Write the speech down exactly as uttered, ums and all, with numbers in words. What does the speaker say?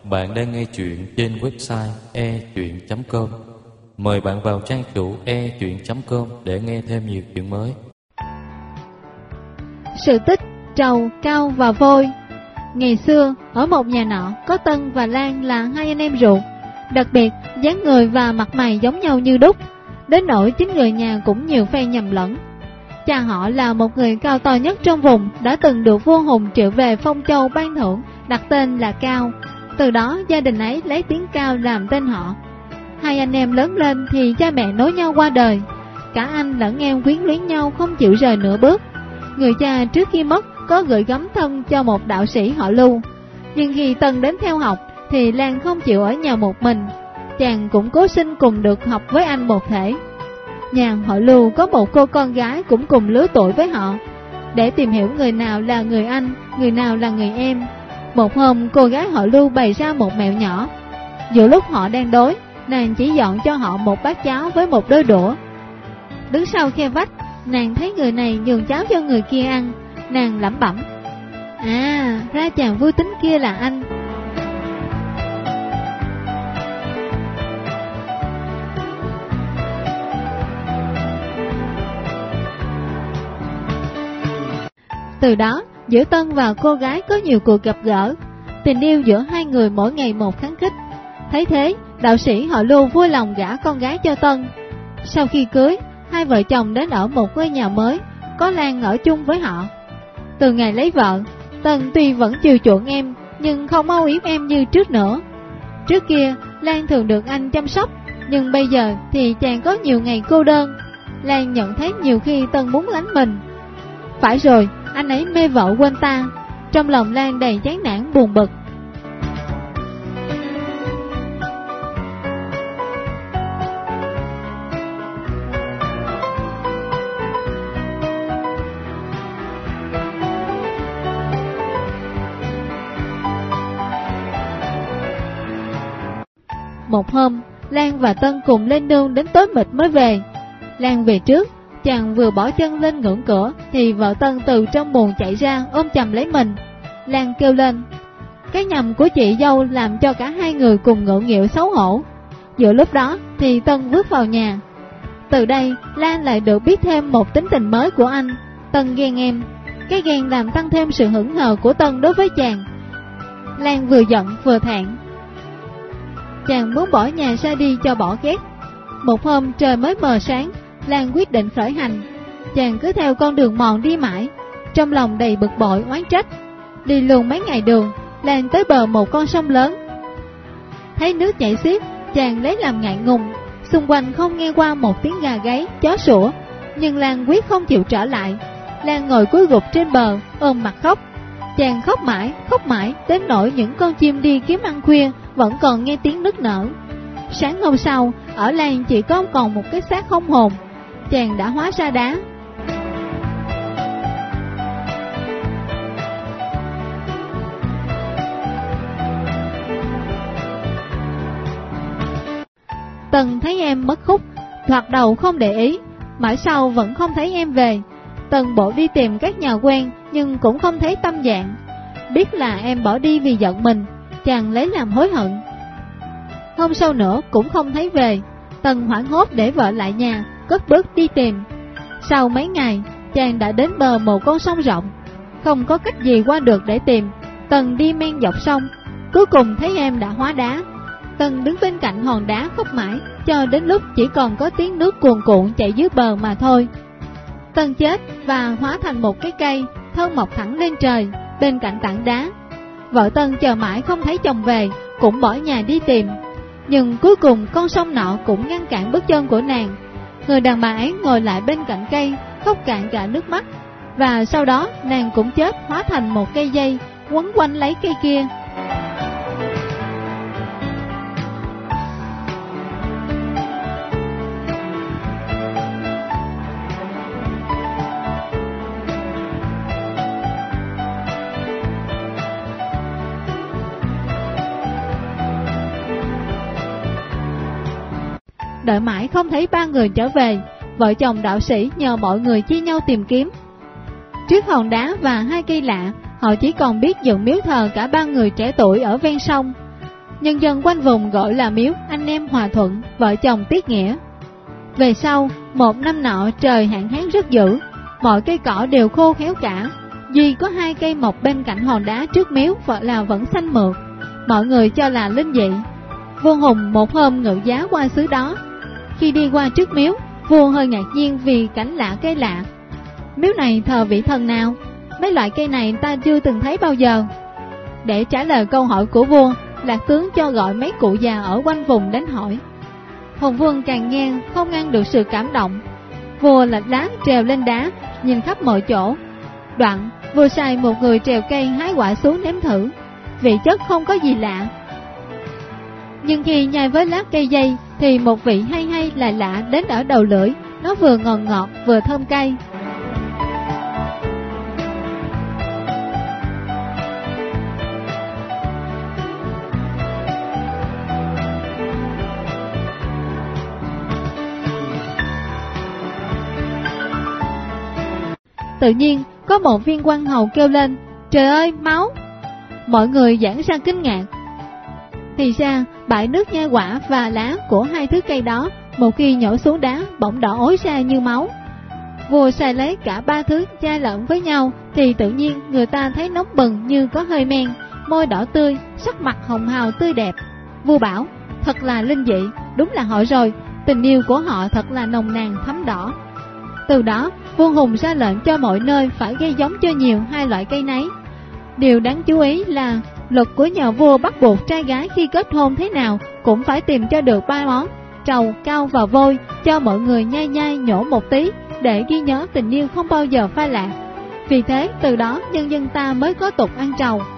Bạn đang nghe chuyện trên website e chuyện chấm com. Mời bạn vào trang chủ e chuyện chấm com để nghe thêm nhiều chuyện mới. Sự tích trầu, cao và vôi. Ngày xưa, ở một nhà nọ, có Tân và Lan là hai anh em ruột. Đặc biệt, dáng người và mặt mày giống nhau như đúc, đến nỗi chính người nhà cũng nhiều phe nhầm lẫn. Cha họ là một người cao to nhất trong vùng, đã từng được vua Hùng triệu về Phong Châu ban thưởng, đặt tên là Cao. Từ đó gia đình ấy lấy tiếng Cao làm tên họ. Hai anh em lớn lên thì cha mẹ nối nhau qua đời. Cả anh lẫn em quyến luyến nhau không chịu rời nửa bước. Người cha trước khi mất có gửi gắm thân cho một đạo sĩ họ Lưu. Nhưng khi Tân đến theo học thì Lan không chịu ở nhà một mình. Chàng cũng cố xin cùng được học với anh một thể. Nhà họ Lưu có một cô con gái cũng cùng lứa tuổi với họ. Để tìm hiểu người nào là người anh, người nào là người em, một hôm cô gái họ Lưu bày ra một mẹo nhỏ. Giữa lúc họ đang đói, nàng chỉ dọn cho họ một bát cháo với một đôi đũa. Đứng sau khe vách, nàng thấy người này nhường cháo cho người kia ăn. Nàng lẩm bẩm: à, ra chàng vui tính kia là anh. Từ đó, giữa Tân và cô gái có nhiều cuộc gặp gỡ. Tình yêu giữa hai người mỗi ngày một kháng khích. Thấy thế, đạo sĩ họ Lưu vui lòng gả con gái cho Tân. Sau khi cưới, hai vợ chồng đến ở một ngôi nhà mới, có Lan ở chung với họ. Từ ngày lấy vợ, Tân tuy vẫn chiều chuộng em, nhưng không âu yếm em như trước nữa. Trước kia, Lan thường được anh chăm sóc, nhưng bây giờ thì chàng có nhiều ngày cô đơn. Lan nhận thấy nhiều khi Tân muốn lánh mình. Phải rồi, anh ấy mê vợ quên ta. Trong lòng Lan đầy chán nản buồn bực. Một hôm, Lan và Tân cùng lên nương đến tối mịt mới về. Lan về trước, chàng vừa bỏ chân lên ngưỡng cửa thì vợ Tân từ trong buồng chạy ra ôm chầm lấy mình. Lan kêu lên. Cái nhầm của chị dâu làm cho cả hai người cùng ngượng nghịu xấu hổ. Giữa lúc đó thì Tân bước vào nhà. Từ đây Lan lại được biết thêm một tính tình mới của anh. Tân ghen em. Cái ghen làm tăng thêm sự hững hờ của Tân đối với chàng. Lan vừa giận vừa thẹn. Chàng muốn bỏ nhà ra đi cho bỏ ghét. Một hôm trời mới mờ sáng, Lan quyết định khởi hành. Chàng cứ theo con đường mòn đi mãi, trong lòng đầy bực bội oán trách. Đi luôn mấy ngày đường, Lan tới bờ một con sông lớn. Thấy nước chảy xiết, chàng lấy làm ngại ngùng. Xung quanh không nghe qua một tiếng gà gáy, chó sủa, nhưng Lan quyết không chịu trở lại. Lan ngồi cúi gục trên bờ, ôm mặt khóc. Chàng khóc mãi, khóc mãi, đến nỗi những con chim đi kiếm ăn khuya vẫn còn nghe tiếng nức nở. Sáng hôm sau, ở làng chỉ có còn một cái xác không hồn. Chàng đã hóa ra đá. Tân thấy em mất khúc, thoạt đầu không để ý, mãi sau vẫn không thấy em về. Tân bộ đi tìm các nhà quen, nhưng cũng không thấy tâm dạng. Biết là em bỏ đi vì giận mình, chàng lấy làm hối hận. Hôm sau nữa cũng không thấy về. Tân hoảng hốt để vợ lại nhà, cất bước đi tìm. Sau mấy ngày, chàng đã đến bờ một con sông rộng. Không có cách gì qua được để tìm. Tân đi men dọc sông, cuối cùng thấy em đã hóa đá. Tân đứng bên cạnh hòn đá khóc mãi, cho đến lúc chỉ còn có tiếng nước cuồn cuộn chảy dưới bờ mà thôi. Tân chết và hóa thành một cái cây, thân mọc thẳng lên trời, bên cạnh tảng đá. Vợ Tân chờ mãi không thấy chồng về, cũng bỏ nhà đi tìm. Nhưng cuối cùng con sông nọ cũng ngăn cản bước chân của nàng. Người đàn bà ấy ngồi lại bên cạnh cây, khóc cạn cả nước mắt. Và sau đó nàng cũng chết, hóa thành một cây dây, quấn quanh lấy cây kia. Đợi mãi không thấy ba người trở về, vợ chồng đạo sĩ nhờ mọi người chia nhau tìm kiếm. Trước hòn đá và hai cây lạ, họ chỉ còn biết dựng miếu thờ cả ba người trẻ tuổi ở ven sông. nhân dân quanh vùng gọi là miếu anh em hòa thuận, vợ chồng tiết nghĩa. Về sau, một năm nọ trời hạn hán rất dữ, mọi cây cỏ đều khô héo cả, duy có hai cây mọc bên cạnh hòn đá trước miếu vợ là vẫn xanh mượt, mọi người cho là linh dị. Vua Hùng một hôm ngự giá qua xứ đó, khi đi qua trước miếu, vua hơi ngạc nhiên vì cảnh lạ cây lạ. Miếu này thờ vị thần nào? Mấy loại cây này ta chưa từng thấy bao giờ. Để trả lời câu hỏi của vua, Lạc tướng cho gọi mấy cụ già ở quanh vùng đến hỏi. Hùng Vương càng nghe không ngăn được sự cảm động. Vua lạch lá trèo lên đá, nhìn khắp mọi chỗ. Đoạn, vua sai một người trèo cây hái quả xuống nếm thử. Vị chất không có gì lạ. Nhưng khi nhai với lá cây dây, thì một vị hay hay là lạ đến ở đầu lưỡi. Nó vừa ngọt ngọt vừa thơm cay. Tự nhiên có một viên quan hầu kêu lên: trời ơi, máu! Mọi người giãn ra kinh ngạc. Thì ra bãi nước nhai quả và lá của hai thứ cây đó, một khi nhổ xuống đá bỗng đỏ ối ra như máu. Vua sai lấy cả ba thứ chai lẫn với nhau, thì tự nhiên người ta thấy nóng bừng như có hơi men, môi đỏ tươi, sắc mặt hồng hào tươi đẹp. Vua bảo: thật là linh dị, đúng là họ rồi, tình yêu của họ thật là nồng nàn thắm đỏ. Từ đó, vua Hùng ra lệnh cho mọi nơi phải gây giống cho nhiều hai loại cây nấy. Điều đáng chú ý là luật của nhà vua bắt buộc trai gái khi kết hôn thế nào cũng phải tìm cho được ba món: trầu, cao và vôi, cho mọi người nhai nhai nhổ một tí, để ghi nhớ tình yêu không bao giờ phai lạc. Vì thế, từ đó nhân dân ta mới có tục ăn trầu.